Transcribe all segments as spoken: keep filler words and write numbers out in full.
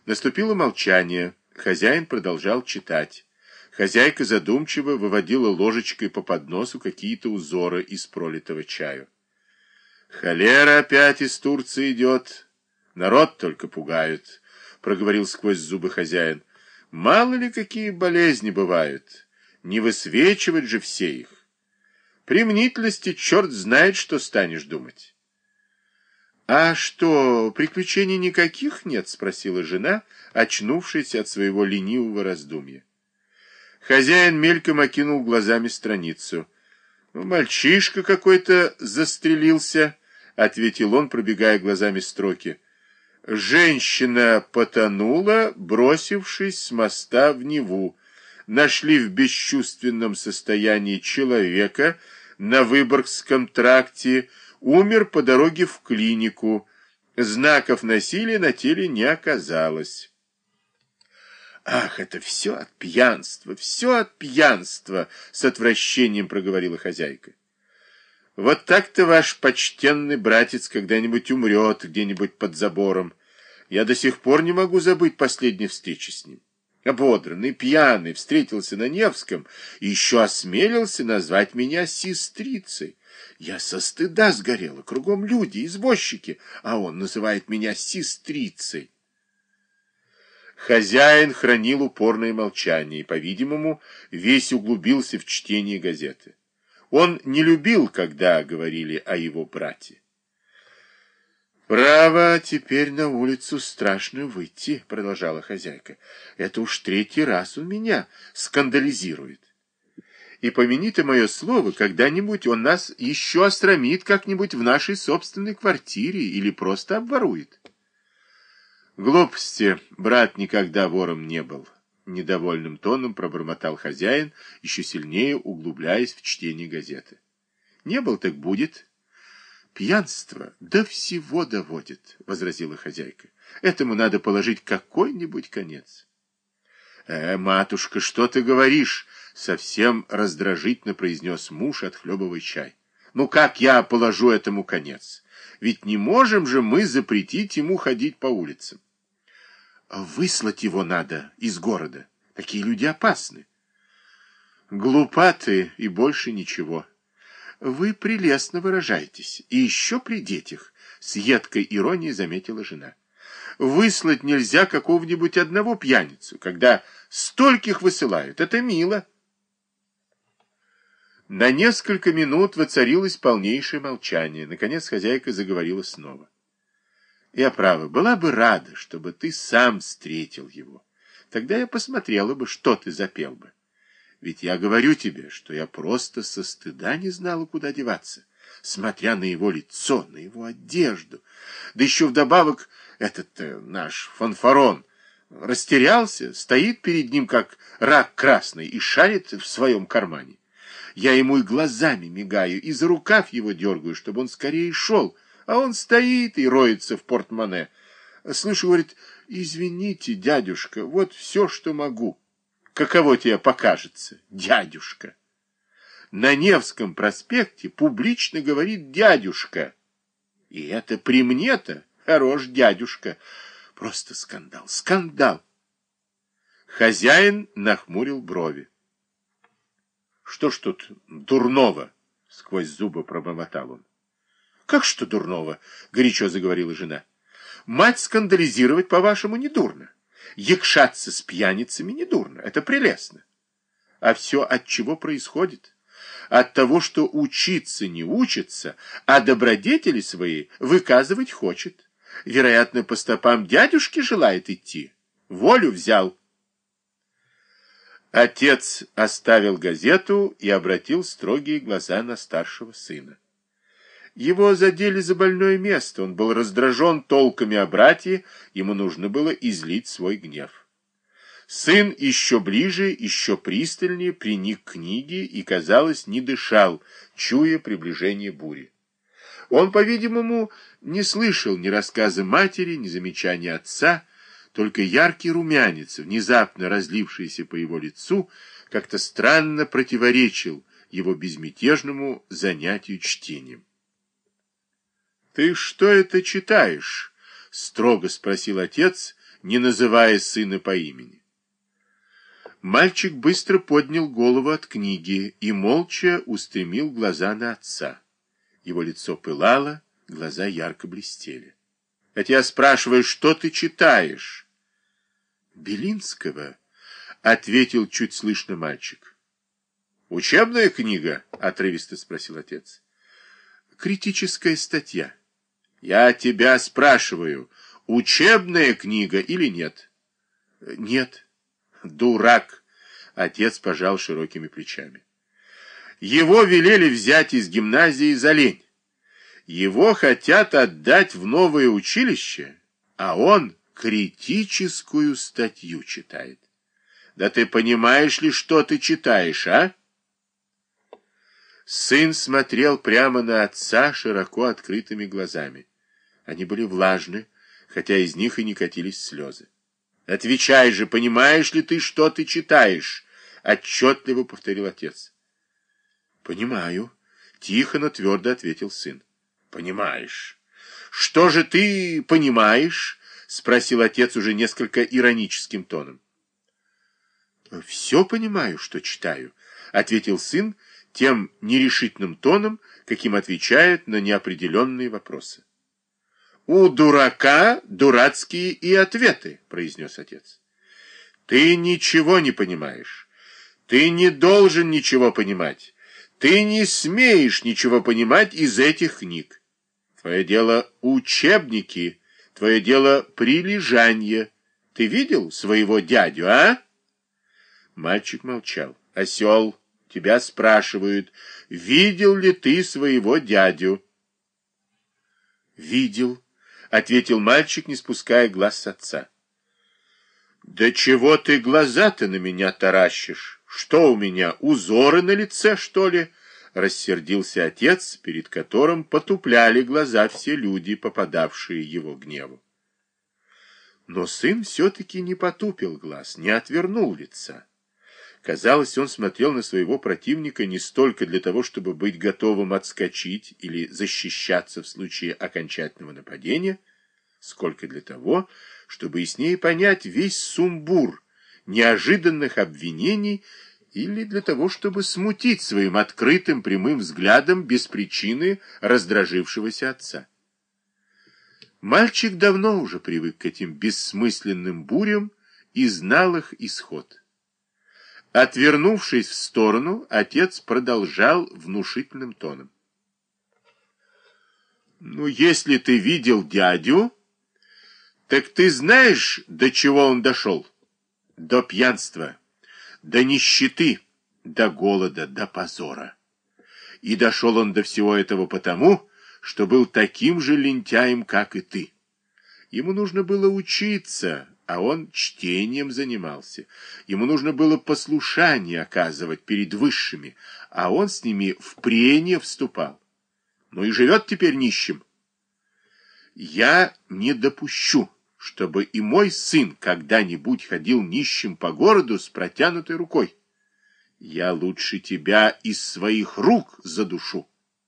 Наступило молчание. Хозяин продолжал читать. Хозяйка задумчиво выводила ложечкой по подносу какие-то узоры из пролитого чаю. «Холера опять из Турции идет. Народ только пугают», — проговорил сквозь зубы хозяин. «Мало ли какие болезни бывают. Не высвечивать же все их. При мнительности черт знает, что станешь думать». «А что, приключений никаких нет?» — спросила жена, очнувшись от своего ленивого раздумья. Хозяин мельком окинул глазами страницу. «Мальчишка какой-то застрелился», — ответил он, пробегая глазами строки. «Женщина потонула, бросившись с моста в Неву. Нашли в бесчувственном состоянии человека на Выборгском тракте, умер по дороге в клинику. Знаков насилия на теле не оказалось». «Ах, это все от пьянства, все от пьянства!» — с отвращением проговорила хозяйка. «Вот так-то ваш почтенный братец когда-нибудь умрет где-нибудь под забором. Я до сих пор не могу забыть последней встречи с ним. Ободранный, пьяный, встретился на Невском и еще осмелился назвать меня сестрицей. Я со стыда сгорела, кругом люди, извозчики, а он называет меня сестрицей». Хозяин хранил упорное молчание и, по-видимому, весь углубился в чтение газеты. Он не любил, когда говорили о его брате. «Право, теперь на улицу страшно выйти», — продолжала хозяйка. «Это уж третий раз он меня скандализирует. И помяни ты мое слово, когда-нибудь он нас еще осрамит как-нибудь в нашей собственной квартире или просто обворует». «Глупости, брат никогда вором не был», — недовольным тоном пробормотал хозяин, еще сильнее углубляясь в чтение газеты. «Не был, так будет». «Пьянство до всего доводит», — возразила хозяйка. «Этому надо положить какой-нибудь конец». «Э, матушка, что ты говоришь?» — совсем раздражительно произнес муж, отхлебывая чай. «Ну как я положу этому конец? Ведь не можем же мы запретить ему ходить по улицам. Выслать его надо из города. Такие люди опасны». «Глупа ты и больше ничего». «Вы прелестно выражаетесь, и еще при детях», — с едкой иронией заметила жена. «Выслать нельзя какого-нибудь одного пьяницу, когда стольких высылают. Это мило». На несколько минут воцарилось полнейшее молчание. Наконец хозяйка заговорила снова. «Я, право, была бы рада, чтобы ты сам встретил его. Тогда я посмотрела бы, что ты запел бы. Ведь я говорю тебе, что я просто со стыда не знала, куда деваться, смотря на его лицо, на его одежду. Да еще вдобавок этот э, наш фанфарон растерялся, стоит перед ним, как рак красный, и шарит в своем кармане. Я ему и глазами мигаю, и за рукав его дергаю, чтобы он скорее шел, а он стоит и роется в портмоне. Слышу, говорит: «Извините, дядюшка, вот все, что могу». Каково тебе покажется, дядюшка? На Невском проспекте публично говорит дядюшка. И это при мне-то хорош дядюшка. Просто скандал, скандал. Хозяин нахмурил брови. «Что ж тут дурного?» — сквозь зубы пробормотал он. «Как что дурного?» — горячо заговорила жена. «Мать скандализировать, по-вашему, недурно. Якшаться с пьяницами недурно, это прелестно. А все от чего происходит? От того, что учиться не учится, а добродетели свои выказывать хочет. Вероятно, по стопам дядюшки желает идти. Волю взял». Отец оставил газету и обратил строгие глаза на старшего сына. Его задели за больное место, он был раздражен толками о братье, ему нужно было излить свой гнев. Сын еще ближе, еще пристальнее приник к книге и, казалось, не дышал, чуя приближение бури. Он, по-видимому, не слышал ни рассказа матери, ни замечания отца, только яркий румянец, внезапно разлившийся по его лицу, как-то странно противоречил его безмятежному занятию чтением. «Ты что это читаешь?» — строго спросил отец, не называя сына по имени. Мальчик быстро поднял голову от книги и молча устремил глаза на отца. Его лицо пылало, глаза ярко блестели. — А тебя спрашиваю, что ты читаешь? — Белинского, — ответил чуть слышно мальчик. — Учебная книга? — отрывисто спросил отец. — Критическая статья. — Я тебя спрашиваю, учебная книга или нет? — Нет. Дурак! Отец пожал широкими плечами. Его велели взять из гимназии за лень. Его хотят отдать в новое училище, а он критическую статью читает. Да ты понимаешь ли, что ты читаешь, а? Сын смотрел прямо на отца широко открытыми глазами. Они были влажны, хотя из них и не катились слезы. «Отвечай же, понимаешь ли ты, что ты читаешь?» — отчетливо повторил отец. «Понимаю», — тихо, но твердо ответил сын. «Понимаешь. Что же ты понимаешь?» — спросил отец уже несколько ироническим тоном. «Все понимаю, что читаю», — ответил сын тем нерешительным тоном, каким отвечают на неопределенные вопросы. «У дурака дурацкие и ответы», — произнес отец. «Ты ничего не понимаешь. Ты не должен ничего понимать. Ты не смеешь ничего понимать из этих книг. Твое дело учебники, твое дело прилежание. Ты видел своего дядю, а?» Мальчик молчал. «Осел, тебя спрашивают, видел ли ты своего дядю?» «Видел», — ответил мальчик, не спуская глаз с отца. «Да чего ты глаза-то на меня таращишь? Что у меня, узоры на лице, что ли?» — рассердился отец, перед которым потупляли глаза все люди, попадавшие его гневу. Но сын все-таки не потупил глаз, не отвернул лица. Казалось, он смотрел на своего противника не столько для того, чтобы быть готовым отскочить или защищаться в случае окончательного нападения, сколько для того, чтобы яснее понять весь сумбур неожиданных обвинений или для того, чтобы смутить своим открытым прямым взглядом без причины раздражившегося отца. Мальчик давно уже привык к этим бессмысленным бурям и знал их исход. Отвернувшись в сторону, отец продолжал внушительным тоном. «Ну, если ты видел дядю, так ты знаешь, до чего он дошел? До пьянства, до нищеты, до голода, до позора. И дошел он до всего этого потому, что был таким же лентяем, как и ты. Ему нужно было учиться, а он чтением занимался. Ему нужно было послушание оказывать перед высшими, а он с ними в прения вступал. Ну и живет теперь нищим. Я не допущу, чтобы и мой сын когда-нибудь ходил нищим по городу с протянутой рукой. Я лучше тебя из своих рук задушу».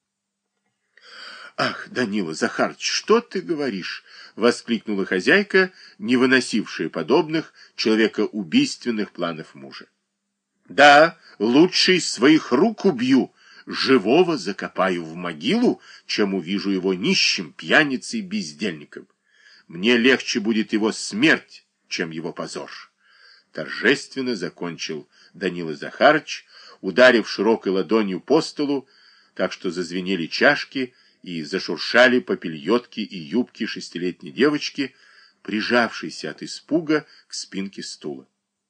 «Ах, Данила Захарыч, что ты говоришь?» — воскликнула хозяйка, не выносившая подобных человекоубийственных планов мужа. «Да, лучше из своих рук убью, живого закопаю в могилу, чем увижу его нищим, пьяницей, бездельником. Мне легче будет его смерть, чем его позор». Торжественно закончил Данила Захарыч, ударив широкой ладонью по столу, так что зазвенели чашки и зашуршали попельотки и юбки шестилетней девочки, прижавшейся от испуга к спинке стула.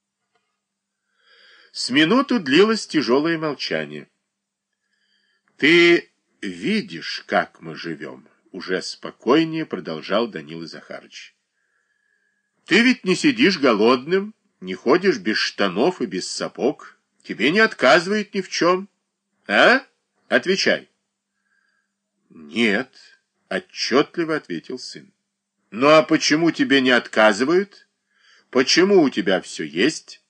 С минуту длилось тяжелое молчание. «Ты видишь, как мы живем?» — уже спокойнее продолжал Данила Захарыч. «Ты ведь не сидишь голодным, не ходишь без штанов и без сапог, тебе не отказывает ни в чем. А? Отвечай». «Нет», — отчетливо ответил сын. «Ну а почему тебе не отказывают? Почему у тебя все есть?»